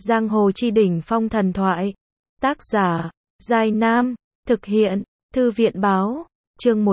Giang hồ chi đỉnh phong thần thoại. Tác giả, Giai Nam. Thực hiện, Thư viện báo. Chương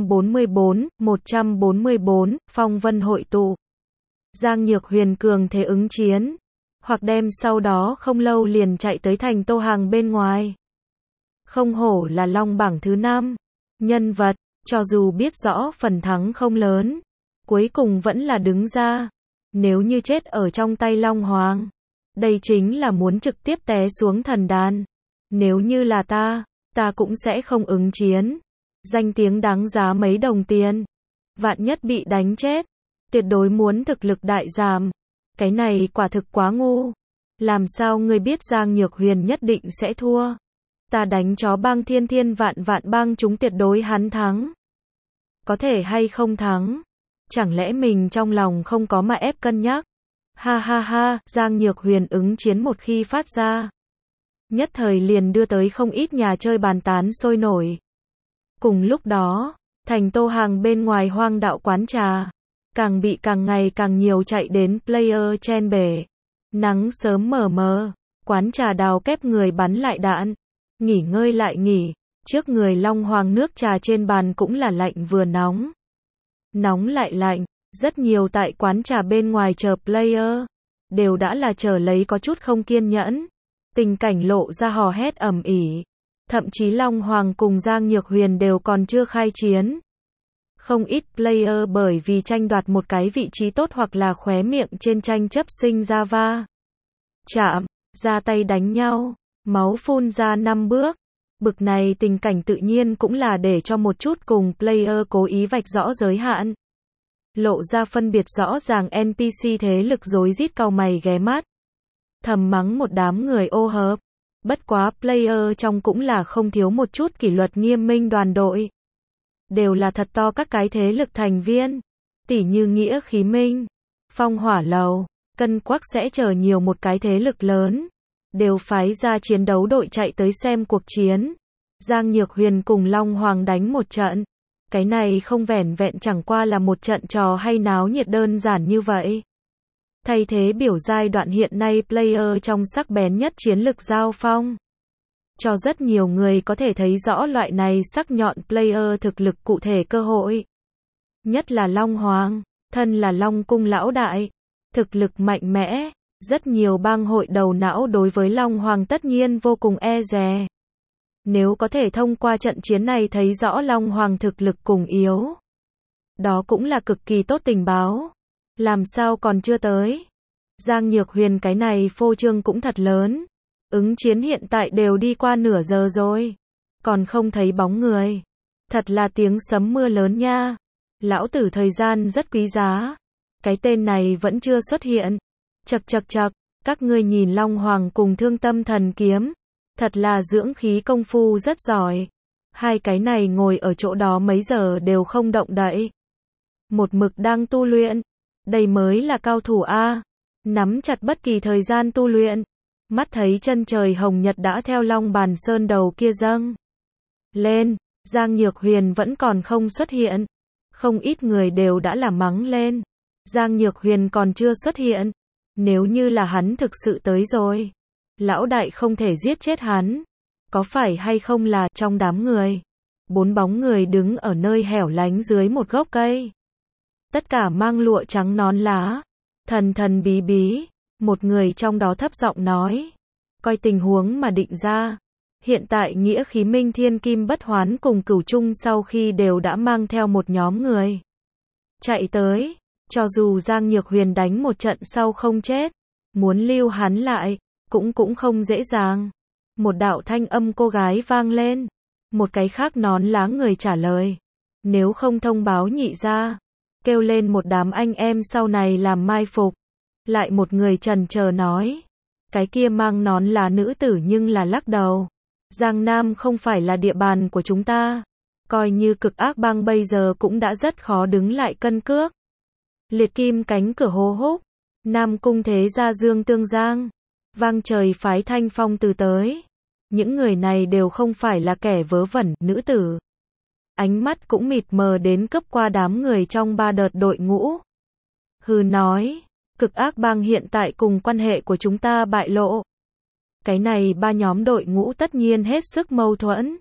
144, phong vân hội tụ. Giang Nhược Huyền cường thế ứng chiến. Hoặc đem sau đó không lâu liền chạy tới thành Tô Hàng bên ngoài. Không hổ là long bảng thứ 5. Nhân vật, cho dù biết rõ phần thắng không lớn, cuối cùng vẫn là đứng ra. Nếu như chết ở trong tay Long Hoàng, đây chính là muốn trực tiếp té xuống thần đàn. Nếu như là ta cũng sẽ không ứng chiến. Danh tiếng đáng giá mấy đồng tiền. Vạn nhất bị đánh chết, tuyệt đối muốn thực lực đại giảm. Cái này quả thực quá ngu. Làm sao ngươi biết Giang Nhược Huyền nhất định sẽ thua? Ta đánh chó bang thiên thiên vạn vạn bang chúng tuyệt đối hắn thắng. Có thể hay không thắng? Chẳng lẽ mình trong lòng không có mà ép cân nhắc? Ha ha ha, Giang Nhược Huyền ứng chiến một khi phát ra, nhất thời liền đưa tới không ít nhà chơi bàn tán sôi nổi. Cùng lúc đó, thành Tô Hàng bên ngoài Hoang Đạo quán trà, càng bị càng ngày càng nhiều chạy đến player chen bể. Nắng sớm mờ mờ, quán trà đào kép người bắn lại đạn, nghỉ ngơi lại nghỉ, trước người Long Hoàng nước trà trên bàn cũng là lạnh vừa nóng. Nóng lại lạnh, rất nhiều tại quán trà bên ngoài chờ player, đều đã là chờ lấy có chút không kiên nhẫn. Tình cảnh lộ ra hò hét ầm ĩ. Thậm chí Long Hoàng cùng Giang Nhược Huyền đều còn chưa khai chiến. Không ít player bởi vì tranh đoạt một cái vị trí tốt hoặc là khóe miệng trên tranh chấp sinh ra va chạm, ra tay đánh nhau, máu phun ra 5 bước. Bực này tình cảnh tự nhiên cũng là để cho một chút cùng player cố ý vạch rõ giới hạn. Lộ ra phân biệt rõ ràng NPC thế lực rối rít cau mày ghé mắt. Thầm mắng một đám người ô hợp. Bất quá player trong cũng là không thiếu một chút kỷ luật nghiêm minh đoàn đội. Đều là thật to các cái thế lực thành viên. Tỉ như Nghĩa Khí Minh, Phong Hỏa Lầu, Cân Quắc sẽ chờ nhiều một cái thế lực lớn. Đều phái ra chiến đấu đội chạy tới xem cuộc chiến. Giang Nhược Huyền cùng Long Hoàng đánh một trận. Cái này không vẻn vẹn chẳng qua là một trận trò hay náo nhiệt đơn giản như vậy. Thay thế biểu giai đoạn hiện nay player trong sắc bén nhất chiến lực giao phong. Cho rất nhiều người có thể thấy rõ loại này sắc nhọn player thực lực cụ thể cơ hội. Nhất là Long Hoàng, thân là Long Cung lão đại, thực lực mạnh mẽ, rất nhiều bang hội đầu não đối với Long Hoàng tất nhiên vô cùng e dè. Nếu có thể thông qua trận chiến này thấy rõ Long Hoàng thực lực cùng yếu, đó cũng là cực kỳ tốt tình báo. Làm sao còn chưa tới? Giang Nhược Huyền cái này phô trương cũng thật lớn. Ứng chiến hiện tại đều đi qua nửa giờ rồi, còn không thấy bóng người. Thật là tiếng sấm mưa lớn nha. Lão tử thời gian rất quý giá. Cái tên này vẫn chưa xuất hiện. Chậc chậc chậc, các ngươi nhìn Long Hoàng cùng Thương Tâm Thần Kiếm, thật là dưỡng khí công phu rất giỏi. Hai cái này ngồi ở chỗ đó mấy giờ đều không động đậy. Một mực đang tu luyện. Đây mới là cao thủ A. Nắm chặt bất kỳ thời gian tu luyện. Mắt thấy chân trời hồng nhật đã theo Long Bàn Sơn đầu kia dâng lên. Giang Nhược Huyền vẫn còn không xuất hiện. Không ít người đều đã là mắng lên. Giang Nhược Huyền còn chưa xuất hiện. Nếu như là hắn thực sự tới rồi, lão đại không thể giết chết hắn. Có phải hay không là trong đám người, 4 bóng người đứng ở nơi hẻo lánh dưới một gốc cây. Tất cả mang lụa trắng nón lá. Thần thần bí bí. Một người trong đó thấp giọng nói. Coi tình huống mà định ra. Hiện tại Nghĩa Khí Minh Thiên Kim Bất Hoán cùng Cửu Trung sau khi đều đã mang theo một nhóm người chạy tới. Cho dù Giang Nhược Huyền đánh một trận sau không chết, muốn lưu hắn lại, cũng không dễ dàng. Một đạo thanh âm cô gái vang lên. Một cái khác nón lá người trả lời. Nếu không thông báo nhị ra, kêu lên một đám anh em sau này làm mai phục. Lại một người chần chờ nói. Cái kia mang nón lá nữ tử nhưng là lắc đầu. Giang Nam không phải là địa bàn của chúng ta. Coi như Cực Ác Bang bây giờ cũng đã rất khó đứng lại cân cước. Liệt kim cánh cửa hô húc. Nam cung thế gia Dương Tương Giang. Vang trời phái Thanh Phong từ tới. Những người này đều không phải là kẻ vớ vẩn, nữ tử. Ánh mắt cũng mịt mờ đến cấp qua đám người trong 3 đợt đội ngũ. Hừ nói, Cực ác bang hiện tại cùng quan hệ của chúng ta bại lộ. Cái này ba nhóm đội ngũ tất nhiên hết sức mâu thuẫn.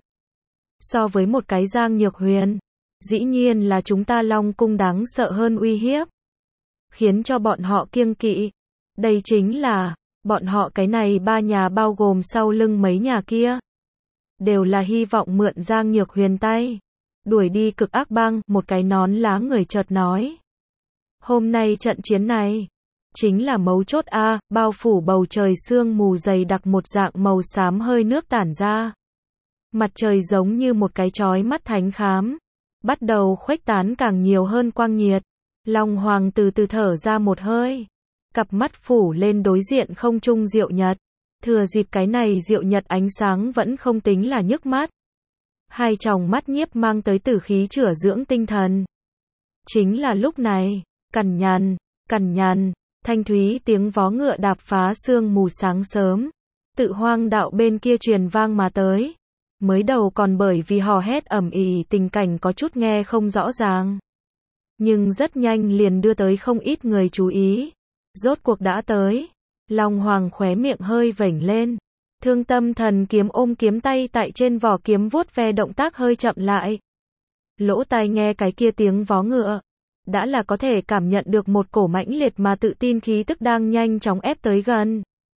So với một cái Giang Nhược Huyền, dĩ nhiên là chúng ta Long Cung đáng sợ hơn uy hiếp. Khiến cho bọn họ kiêng kỵ. Đây chính là, bọn họ cái này ba nhà bao gồm sau lưng mấy nhà kia. Đều là hy vọng mượn Giang Nhược Huyền tay. Đuổi đi cực ác bang, một cái nón lá người chợt nói. Hôm nay trận chiến này, chính là mấu chốt A, bao phủ bầu trời sương mù dày đặc một dạng màu xám hơi nước tản ra. Mặt trời giống như một cái chói mắt thánh khám. Bắt đầu khuếch tán càng nhiều hơn quang nhiệt. Long Hoàng từ từ thở ra một hơi. Cặp mắt phủ lên đối diện không trung diệu nhật. Thừa dịp cái này diệu nhật ánh sáng vẫn không tính là nhức mắt. Hai tròng mắt nhiếp mang tới tử khí chữa dưỡng tinh thần. Chính là lúc này, cằn nhằn, thanh thúy tiếng vó ngựa đạp phá sương mù sáng sớm. Tự hoang đạo bên kia truyền vang mà tới. Mới đầu còn bởi vì hò hét ầm ĩ tình cảnh có chút nghe không rõ ràng. Nhưng rất nhanh liền đưa tới không ít người chú ý. Rốt cuộc đã tới. Long Hoàng khóe miệng hơi vểnh lên. Thương Tâm Thần Kiếm ôm kiếm tay tại trên vỏ kiếm vuốt ve động tác hơi chậm lại. Lỗ tai nghe cái kia tiếng vó ngựa. Đã là có thể cảm nhận được một cổ mãnh liệt mà tự tin khí tức đang nhanh chóng ép tới gần.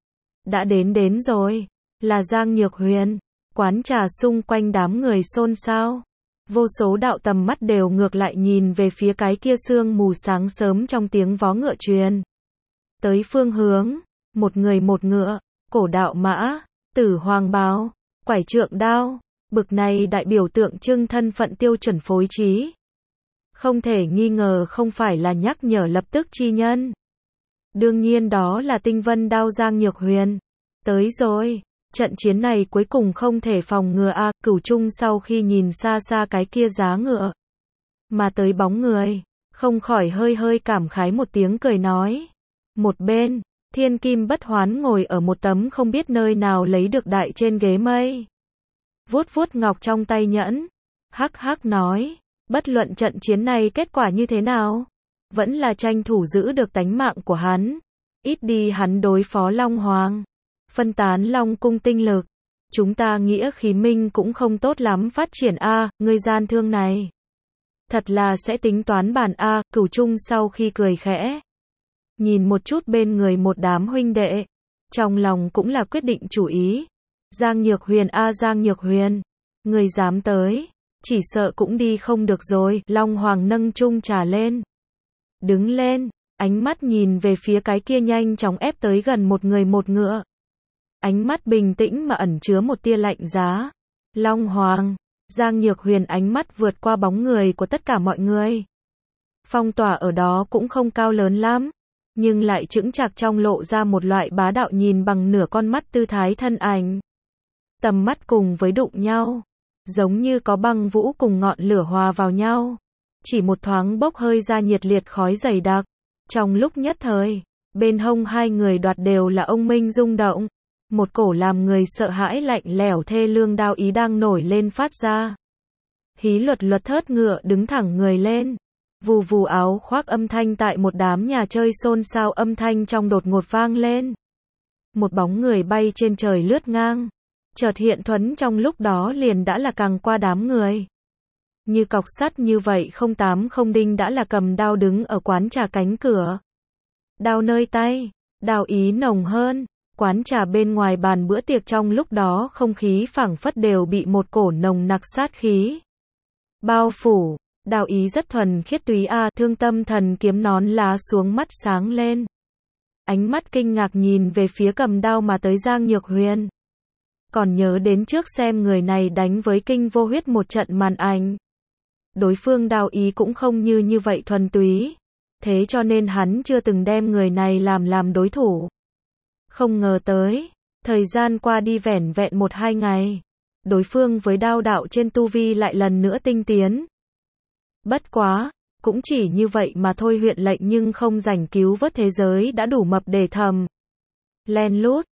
Đã đến rồi. Là Giang Nhược Huyền. Quán trà xung quanh đám người xôn xao. Vô số đạo tầm mắt đều ngược lại nhìn về phía cái kia sương mù sáng sớm trong tiếng vó ngựa truyền. Tới phương hướng, một người một ngựa, cổ đạo mã, tử hoàng bào, quải trượng đao, bực này đại biểu tượng trưng thân phận tiêu chuẩn phối trí. Không thể nghi ngờ không phải là nhắc nhở lập tức chi nhân. Đương nhiên đó là tinh vân đao Giang Nhược Huyền. Tới rồi. Trận chiến này cuối cùng không thể phòng ngừa a. Cửu Trung sau khi nhìn xa xa cái kia giá ngựa mà tới bóng người, không khỏi hơi cảm khái một tiếng cười nói. Một bên, Thiên Kim Bất Hoán ngồi ở một tấm không biết nơi nào lấy được đại trên ghế mây. Vuốt ngọc trong tay nhẫn, hắc nói, bất luận trận chiến này kết quả như thế nào, vẫn là tranh thủ giữ được tánh mạng của hắn, ít đi hắn đối phó Long Hoàng. Phân tán Long Cung tinh lực. Chúng ta nghĩa khí minh cũng không tốt lắm phát triển a, người gian thương này. Thật là sẽ tính toán bàn a, Cửu Trung sau khi cười khẽ. Nhìn một chút bên người một đám huynh đệ. Trong lòng cũng là quyết định chủ ý. Giang Nhược Huyền a Giang Nhược Huyền. Người dám tới. Chỉ sợ cũng đi không được rồi. Long Hoàng nâng chung trà lên. Đứng lên. Ánh mắt nhìn về phía cái kia nhanh chóng ép tới gần một người một ngựa. Ánh mắt bình tĩnh mà ẩn chứa một tia lạnh giá. Long Hoàng, Giang Nhược Huyền ánh mắt vượt qua bóng người của tất cả mọi người. Phong tỏa ở đó cũng không cao lớn lắm, nhưng lại chững chạc trong lộ ra một loại bá đạo nhìn bằng nửa con mắt tư thái thân ảnh. Tầm mắt cùng với đụng nhau, giống như có băng vũ cùng ngọn lửa hòa vào nhau. Chỉ một thoáng bốc hơi ra nhiệt liệt khói dày đặc. Trong lúc nhất thời, bên hông hai người đoạt đều là ông minh rung động. Một cổ làm người sợ hãi lạnh lẽo thê lương đao ý đang nổi lên phát ra. Hí luật thớt ngựa đứng thẳng người lên. Vù áo khoác âm thanh tại một đám nhà chơi xôn xao âm thanh trong đột ngột vang lên. Một bóng người bay trên trời lướt ngang. Chợt hiện thuẫn trong lúc đó liền đã là càng qua đám người. Như cọc sắt như vậy 080 đinh đã là cầm đao đứng ở quán trà cánh cửa. Đao nơi tay, đao ý nồng hơn. Quán trà bên ngoài bàn bữa tiệc trong lúc đó không khí phảng phất đều bị một cổ nồng nặc sát khí bao phủ. Đao ý rất thuần khiết túy a. Thương Tâm Thần Kiếm nón lá xuống mắt sáng lên. Ánh mắt kinh ngạc nhìn về phía cầm đao mà tới Giang Nhược Huyền. Còn nhớ đến trước xem người này đánh với Kinh Vô Huyết một trận màn ảnh. Đối phương đao ý cũng không như vậy thuần túy. Thế cho nên hắn chưa từng đem người này làm đối thủ. Không ngờ tới, thời gian qua đi vẻn vẹn 1-2 ngày. Đối phương với đao đạo trên tu vi lại lần nữa tinh tiến. Bất quá, cũng chỉ như vậy mà thôi huyện lệnh nhưng không rảnh cứu vớt thế giới đã đủ mập để thầm. Len lút,